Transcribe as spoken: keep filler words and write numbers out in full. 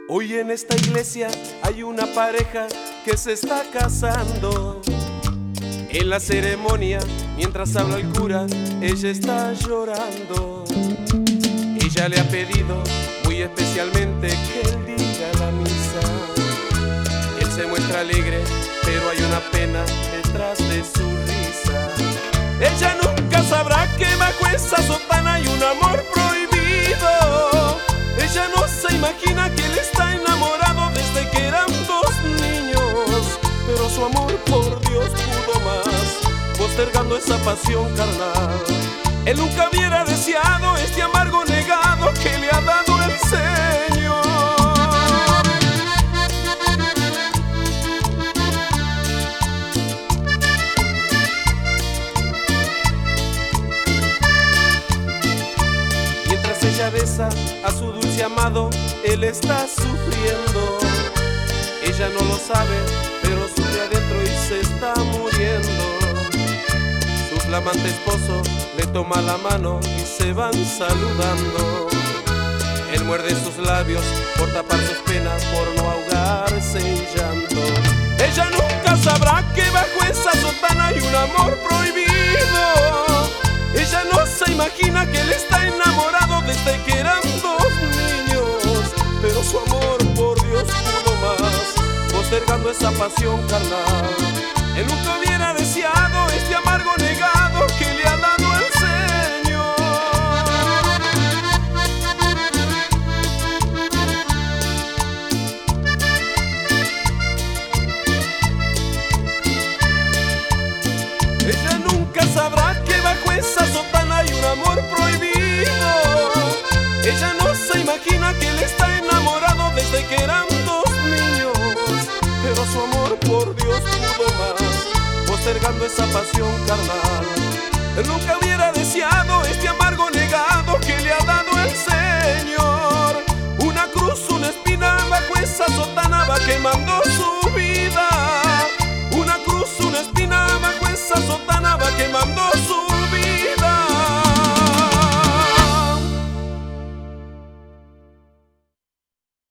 Hoy en esta iglesia hay una pareja que se está casando. En la ceremonia, mientras habla el cura, ella está llorando. Ella le ha pedido muy especialmente que él diga la misa. Él se muestra alegre, pero hay una pena detrás de su risa. Ella nunca sabrá que bajo esa sotana hay un amor prohibido. Ella no se imagina que él está enamorado desde que eran dos niños. Pero su amor por Dios pudo más, postergando esa pasión carnal. Él nunca hubiera deseado este amargo negado que le ha dado el Señor. Mientras ella besa a su dulce amado, él está sufriendo. Ella no lo sabe, pero sufre adentro y se está muriendo. Su flamante esposo le toma la mano y se van saludando. Él muerde sus labios por tapar sus penas, por no ahogarse en llanto. Ella nunca sabrá que bajo esa sotana hay un amor prohibido. Ella no se imagina que él está enamorado desde que eran dos niños. Pero su amor por Dios pudo más, postergando esa pasión carnal. Él nunca hubiera deseado este amargo negado que le ha dado el Señor. Ella nunca sabrá que bajo esa sotana hay un amor prohibido. Ella no se imagina que él está enamorado desde que eran dos niños. Pero su amor por Dios pudo más, postergando esa pasión carnal. Él nunca hubiera deseado este amor